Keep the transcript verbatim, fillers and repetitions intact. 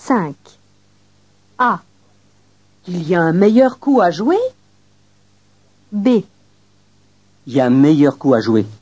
cinq. A. Il y a un meilleur coup à jouer? B. Il y a un meilleur coup à jouer.